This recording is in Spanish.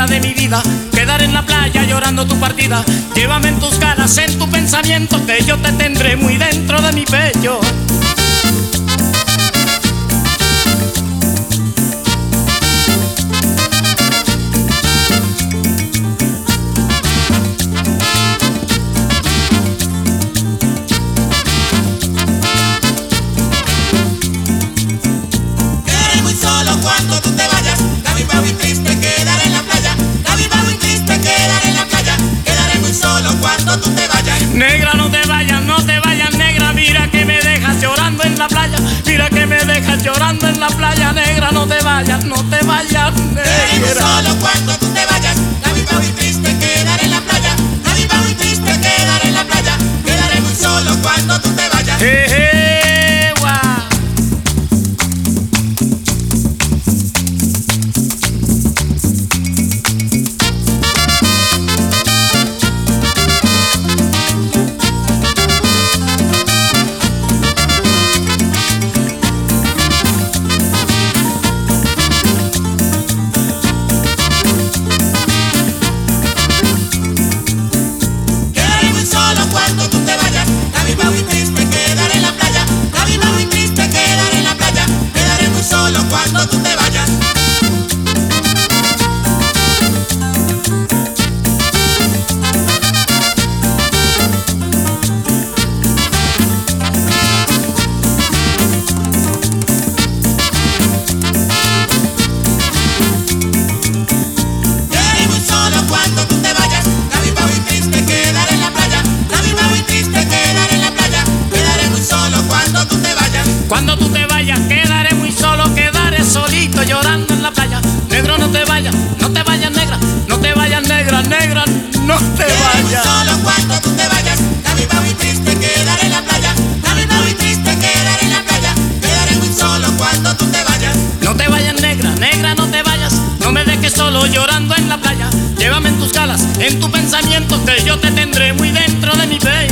negra de mi vida, quedaré en la playa llorando tu partida. Llévame en tus ganas, en tu pensamiento, que yo te tendré muy dentro de mi pecho. Cuando tú te vayas, cabizbajo y triste quedaré en la playa. Cabizbajo y triste quedaré en la playa. Quedaré muy solo cuando tú te vayas. Negra, no te vayas, no te vayas, negra. Mira que me dejas llorando en la playa. Mira que me dejas llorando en la playa. Negra, no te vayas, no te vayas, negra. Quedaré muy solo cuando tú te vayas. Cabizbajo y triste quedaré en la playa. Cabizbajo y triste quedaré en la playa. Quedaré muy solo cuando tú te vayas. Cuando tú te vayas, cabizbajo y triste quedaré en la playa. Cabizbajo y triste quedaré en la playa. Quedaré muy solo cuando tú te vayas. Quedaré muy solo cuando tú te vayas. Cabizbajo y triste quedaré en la playa. Cabizbajo y triste quedaré en la playa. Quedaré muy solo cuando tú te vayas. Cuando tú te vayas, quedaré muy solo, quedaré solito llorando en la playa. Negro, no te vayas, no te vayas, negra. No te vayas, negra, negra, no te Quedaré muy vayas. solo cuando tú te vayas. Cabizbajo y triste quedaré en la playa. Cabizbajo y triste quedaré en la playa. Quedaré muy solo cuando tú te vayas. No te vayas, negra, negra, no te vayas. No me dejes solo llorando en la playa. Llévame en tus galas, en tu pensamiento, que yo te tendré muy dentro de mi pecho.